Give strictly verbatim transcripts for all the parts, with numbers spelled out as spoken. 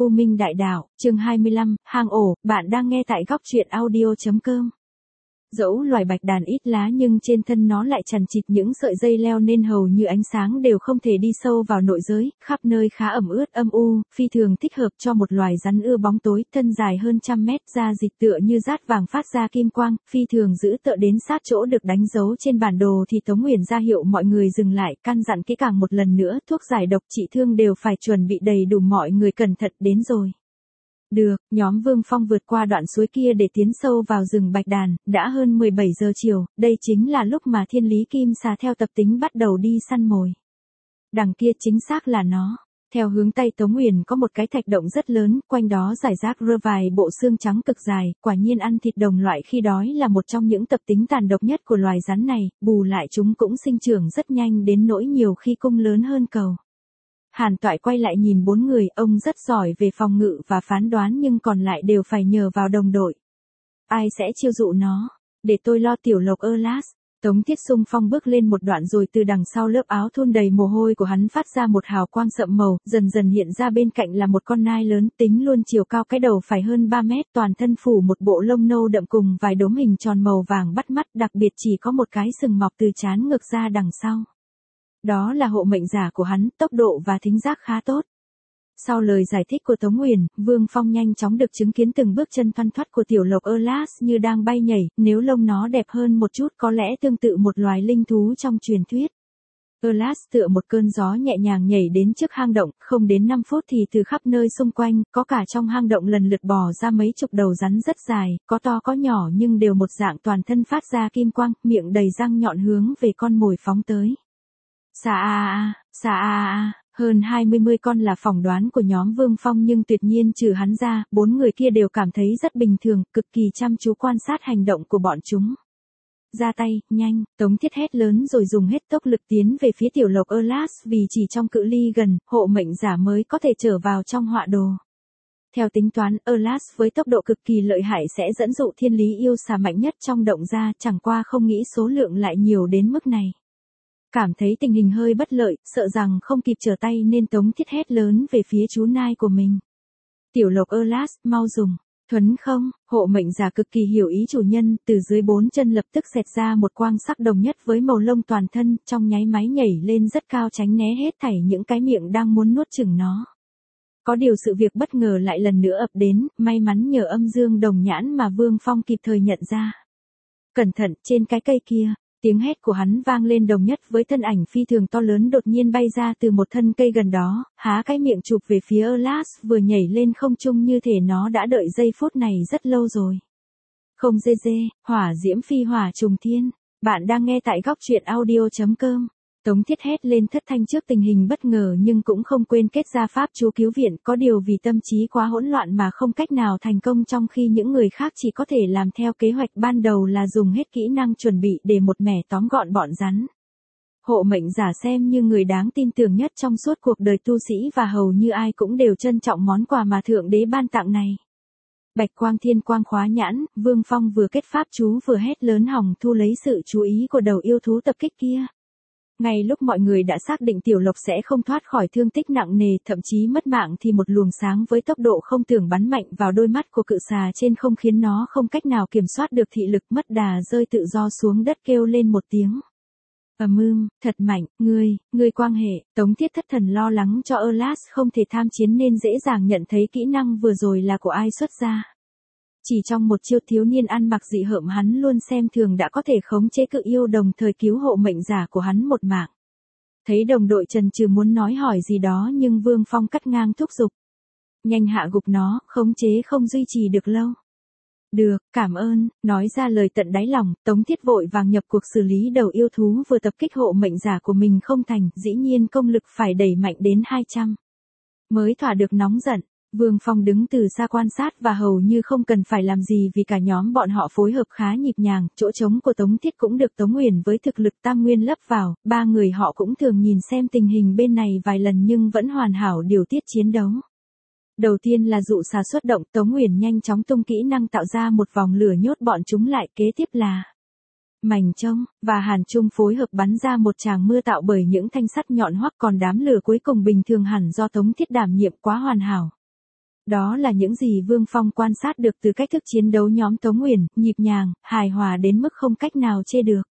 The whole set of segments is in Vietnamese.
U Minh Đại Đạo, chương hai mươi lăm, hang ổ, bạn đang nghe tại góc truyện audio.com. Dẫu loài bạch đàn ít lá nhưng trên thân nó lại chằng chịt những sợi dây leo nên hầu như ánh sáng đều không thể đi sâu vào nội giới, khắp nơi khá ẩm ướt âm u, phi thường thích hợp cho một loài rắn ưa bóng tối, thân dài hơn trăm mét, da dịch tựa như dát vàng phát ra kim quang, phi thường giữ tợ đến sát chỗ được đánh dấu trên bản đồ thì Tống Uyển ra hiệu mọi người dừng lại, căn dặn kỹ càng một lần nữa, thuốc giải độc trị thương đều phải chuẩn bị đầy đủ, mọi người cẩn thận đến rồi. Được, nhóm Vương Phong vượt qua đoạn suối kia để tiến sâu vào rừng bạch đàn, đã hơn mười bảy giờ chiều, đây chính là lúc mà thiên lý kim xà theo tập tính bắt đầu đi săn mồi. Đằng kia chính xác là nó. Theo hướng Tây Tống Uyển có một cái thạch động rất lớn, quanh đó rải rác rơ vài bộ xương trắng cực dài, quả nhiên ăn thịt đồng loại khi đói là một trong những tập tính tàn độc nhất của loài rắn này, bù lại chúng cũng sinh trưởng rất nhanh đến nỗi nhiều khi cung lớn hơn cầu. Hàn Toại quay lại nhìn bốn người, ông rất giỏi về phòng ngự và phán đoán nhưng còn lại đều phải nhờ vào đồng đội. Ai sẽ chiêu dụ nó? Để tôi lo tiểu lộc Erlas. Tống Thiết xung phong bước lên một đoạn rồi từ đằng sau lớp áo thun đầy mồ hôi của hắn phát ra một hào quang sậm màu, dần dần hiện ra bên cạnh là một con nai lớn, tính luôn chiều cao cái đầu phải hơn ba mét, toàn thân phủ một bộ lông nâu đậm cùng vài đốm hình tròn màu vàng bắt mắt, đặc biệt chỉ có một cái sừng mọc từ trán ngực ra đằng sau. Đó là hộ mệnh giả của hắn, tốc độ và thính giác khá tốt. Sau lời giải thích của Tống Uyển, Vương Phong nhanh chóng được chứng kiến từng bước chân thoăn thoắt của tiểu lộc Erlas như đang bay nhảy, nếu lông nó đẹp hơn một chút có lẽ tương tự một loài linh thú trong truyền thuyết. Erlas tựa một cơn gió nhẹ nhàng nhảy đến trước hang động, không đến năm phút thì từ khắp nơi xung quanh, có cả trong hang động lần lượt bò ra mấy chục đầu rắn rất dài, có to có nhỏ nhưng đều một dạng, toàn thân phát ra kim quang, miệng đầy răng nhọn hướng về con mồi phóng tới. Xà a a, xà a a, hơn hai mươi con là phỏng đoán của nhóm Vương Phong nhưng tuyệt nhiên trừ hắn ra, bốn người kia đều cảm thấy rất bình thường, cực kỳ chăm chú quan sát hành động của bọn chúng. Ra tay, nhanh, Tống Thiết hét lớn rồi dùng hết tốc lực tiến về phía tiểu lộc Erlas vì chỉ trong cự ly gần, hộ mệnh giả mới có thể trở vào trong họa đồ. Theo tính toán, Erlas với tốc độ cực kỳ lợi hại sẽ dẫn dụ thiên lý yêu xà mạnh nhất trong động ra, chẳng qua không nghĩ số lượng lại nhiều đến mức này. Cảm thấy tình hình hơi bất lợi, sợ rằng không kịp trở tay nên Tống Thiết hét lớn về phía chú nai của mình. Tiểu lộc Erlas, mau dùng. Thuấn không, hộ mệnh giả cực kỳ hiểu ý chủ nhân, từ dưới bốn chân lập tức xẹt ra một quang sắc đồng nhất với màu lông toàn thân, trong nháy máy nhảy lên rất cao tránh né hết thảy những cái miệng đang muốn nuốt chửng nó. Có điều sự việc bất ngờ lại lần nữa ập đến, may mắn nhờ âm dương đồng nhãn mà Vương Phong kịp thời nhận ra. Cẩn thận, trên cái cây kia. Tiếng hét của hắn vang lên đồng nhất với thân ảnh phi thường to lớn đột nhiên bay ra từ một thân cây gần đó, há cái miệng chụp về phía Erlas, vừa nhảy lên không trung như thể nó đã đợi giây phút này rất lâu rồi. Không dê dê, hỏa diễm phi hỏa trùng thiên, bạn đang nghe tại góc truyện audio.com. Tống Thiết hét lên thất thanh trước tình hình bất ngờ nhưng cũng không quên kết ra pháp chú cứu viện, có điều vì tâm trí quá hỗn loạn mà không cách nào thành công, trong khi những người khác chỉ có thể làm theo kế hoạch ban đầu là dùng hết kỹ năng chuẩn bị để một mẻ tóm gọn bọn rắn. Hộ mệnh giả xem như người đáng tin tưởng nhất trong suốt cuộc đời tu sĩ và hầu như ai cũng đều trân trọng món quà mà Thượng Đế ban tặng này. Bạch quang thiên quang khóa nhãn, Vương Phong vừa kết pháp chú vừa hét lớn hòng thu lấy sự chú ý của đầu yêu thú tập kích kia. Ngay lúc mọi người đã xác định tiểu lộc sẽ không thoát khỏi thương tích nặng nề, thậm chí mất mạng thì một luồng sáng với tốc độ không tưởng bắn mạnh vào đôi mắt của cự xà trên không khiến nó không cách nào kiểm soát được thị lực, mất đà rơi tự do xuống đất kêu lên một tiếng. Ầm ưm, thật mạnh, ngươi, ngươi quang hệ, Tống Thiết thất thần lo lắng cho Erlas không thể tham chiến nên dễ dàng nhận thấy kỹ năng vừa rồi là của ai xuất ra. Chỉ trong một chiêu thiếu niên ăn mặc dị hợm hắn luôn xem thường đã có thể khống chế cự yêu đồng thời cứu hộ mệnh giả của hắn một mạng. Thấy đồng đội chần chừ muốn nói hỏi gì đó nhưng Vương Phong cắt ngang thúc giục. Nhanh hạ gục nó, khống chế không duy trì được lâu. Được, cảm ơn, nói ra lời tận đáy lòng, Tống Thiết vội vàng nhập cuộc xử lý đầu yêu thú vừa tập kích hộ mệnh giả của mình không thành, dĩ nhiên công lực phải đẩy mạnh đến hai trăm. Mới thỏa được nóng giận. Vương Phong đứng từ xa quan sát và hầu như không cần phải làm gì vì cả nhóm bọn họ phối hợp khá nhịp nhàng, chỗ trống của Tống Thiết cũng được Tống Uyển với thực lực tam nguyên lấp vào, ba người họ cũng thường nhìn xem tình hình bên này vài lần nhưng vẫn hoàn hảo điều tiết chiến đấu. Đầu tiên là dụ xà xuất động, Tống Uyển nhanh chóng tung kỹ năng tạo ra một vòng lửa nhốt bọn chúng lại, kế tiếp là Mảnh Trông và Hàn Trung phối hợp bắn ra một tràng mưa tạo bởi những thanh sắt nhọn hoắt, còn đám lửa cuối cùng bình thường hẳn do Tống Thiết đảm nhiệm quá hoàn hảo. Đó là những gì Vương Phong quan sát được từ cách thức chiến đấu nhóm Tống Uyển, nhịp nhàng, hài hòa đến mức không cách nào chê được.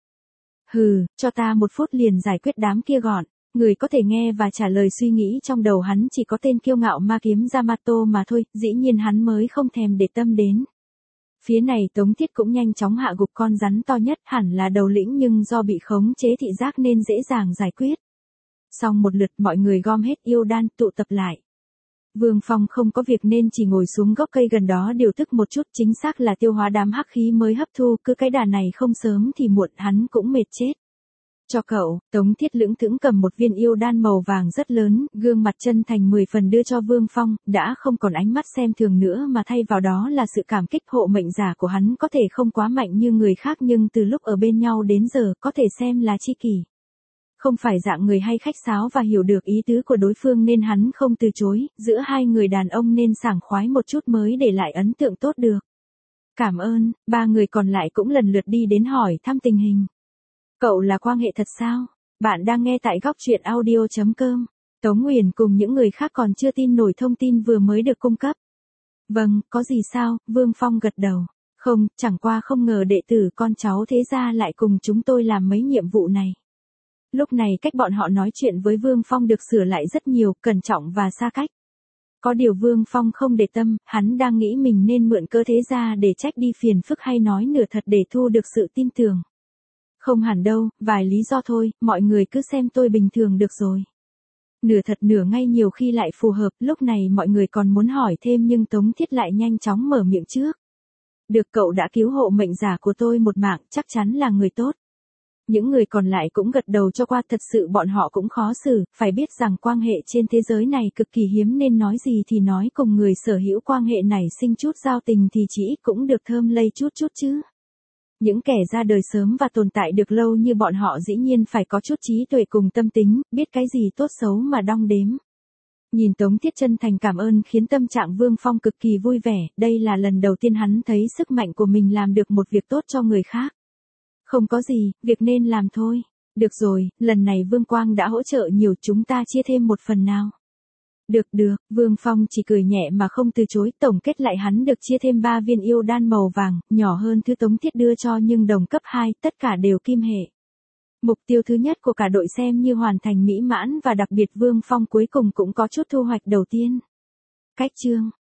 Hừ, cho ta một phút liền giải quyết đám kia gọn. Người có thể nghe và trả lời suy nghĩ trong đầu hắn chỉ có tên kiêu ngạo ma kiếm Yamato mà thôi, dĩ nhiên hắn mới không thèm để tâm đến. Phía này Tống Thiết cũng nhanh chóng hạ gục con rắn to nhất, hẳn là đầu lĩnh nhưng do bị khống chế thị giác nên dễ dàng giải quyết. Xong một lượt mọi người gom hết yêu đan tụ tập lại. Vương Phong không có việc nên chỉ ngồi xuống gốc cây gần đó điều tức một chút, chính xác là tiêu hóa đám hắc khí mới hấp thu, cứ cái đà này không sớm thì muộn hắn cũng mệt chết. Cho cậu, Tống Thiết lững thững cầm một viên yêu đan màu vàng rất lớn, gương mặt chân thành mười phần đưa cho Vương Phong, đã không còn ánh mắt xem thường nữa mà thay vào đó là sự cảm kích. Hộ mệnh giả của hắn có thể không quá mạnh như người khác nhưng từ lúc ở bên nhau đến giờ có thể xem là tri kỷ. Không phải dạng người hay khách sáo và hiểu được ý tứ của đối phương nên hắn không từ chối, giữa hai người đàn ông nên sảng khoái một chút mới để lại ấn tượng tốt được. Cảm ơn, ba người còn lại cũng lần lượt đi đến hỏi thăm tình hình. Cậu là quan hệ thật sao? Bạn đang nghe tại góc truyện audio chấm com. Tống Uyển cùng những người khác còn chưa tin nổi thông tin vừa mới được cung cấp. Vâng, có gì sao? Vương Phong gật đầu. Không, chẳng qua không ngờ đệ tử con cháu thế gia lại cùng chúng tôi làm mấy nhiệm vụ này. Lúc này cách bọn họ nói chuyện với Vương Phong được sửa lại rất nhiều, cẩn trọng và xa cách. Có điều Vương Phong không để tâm, hắn đang nghĩ mình nên mượn cơ thế gia để trách đi phiền phức hay nói nửa thật để thu được sự tin tưởng. Không hẳn đâu, vài lý do thôi, mọi người cứ xem tôi bình thường được rồi. Nửa thật nửa ngay nhiều khi lại phù hợp, lúc này mọi người còn muốn hỏi thêm nhưng Tống Thiết lại nhanh chóng mở miệng trước. Được, cậu đã cứu hộ mệnh giả của tôi một mạng, chắc chắn là người tốt. Những người còn lại cũng gật đầu cho qua, thật sự bọn họ cũng khó xử, phải biết rằng quan hệ trên thế giới này cực kỳ hiếm nên nói gì thì nói, cùng người sở hữu quan hệ này sinh chút giao tình thì chỉ ít cũng được thơm lây chút chút chứ. Những kẻ ra đời sớm và tồn tại được lâu như bọn họ dĩ nhiên phải có chút trí tuệ cùng tâm tính, biết cái gì tốt xấu mà đong đếm. Nhìn Tống Thiết chân thành cảm ơn khiến tâm trạng Vương Phong cực kỳ vui vẻ, đây là lần đầu tiên hắn thấy sức mạnh của mình làm được một việc tốt cho người khác. Không có gì, việc nên làm thôi. Được rồi, lần này Vương Quang đã hỗ trợ nhiều, chúng ta chia thêm một phần nào. Được được, Vương Phong chỉ cười nhẹ mà không từ chối, tổng kết lại hắn được chia thêm ba viên yêu đan màu vàng, nhỏ hơn thứ Tống Thiết đưa cho nhưng đồng cấp hai, tất cả đều kim hệ. Mục tiêu thứ nhất của cả đội xem như hoàn thành mỹ mãn và đặc biệt Vương Phong cuối cùng cũng có chút thu hoạch đầu tiên. Cách chương